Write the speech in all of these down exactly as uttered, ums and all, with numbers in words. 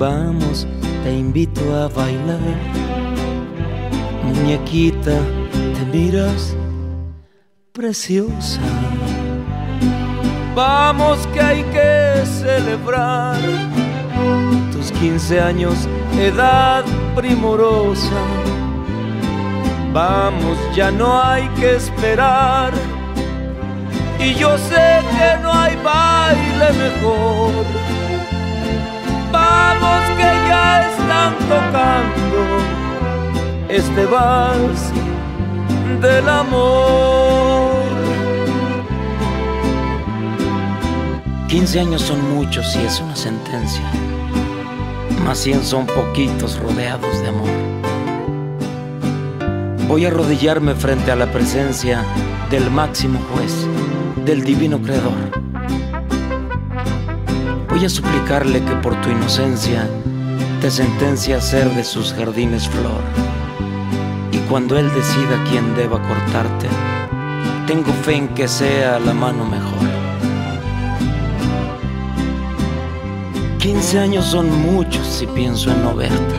Vamos, te invito a bailar. Muñequita, te miras preciosa. Vamos que hay que celebrar tus quince años, edad primorosa. Vamos, ya no hay que esperar. Y yo sé que no hay baile mejor. Vamos que ya están tocando este vals del amor. Quince años son muchos y es una sentencia, mas cien son poquitos rodeados de amor. Voy a arrodillarme frente a la presencia del máximo juez, del divino creador. Voy a suplicarle que por tu inocencia te sentencia a ser de sus jardines flor. Y cuando él decida quién deba cortarte, tengo fe en que sea la mano mejor. Quince años son muchos si pienso en no verte.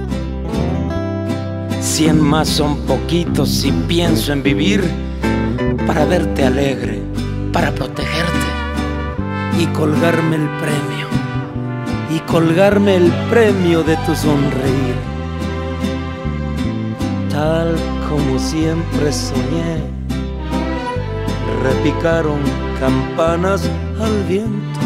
Cien más son poquitos si pienso en vivir para verte alegre, para protegerte y colgarme el premio, y colgarme el premio de tu sonreír. Tal como siempre soñé, repicaron campanas al viento.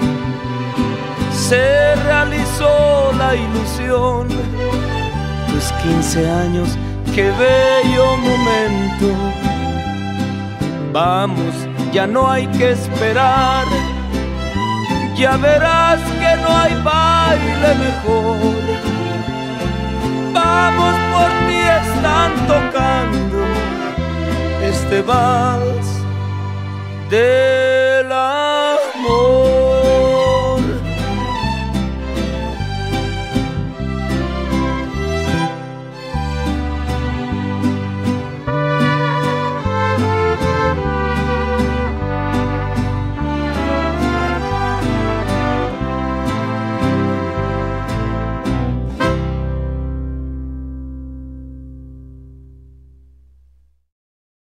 Se realizó la ilusión, tus quince años, qué bello momento. Vamos, ya no hay que esperar. Ya verás que no hay baile mejor. Vamos, por ti están tocando este vals de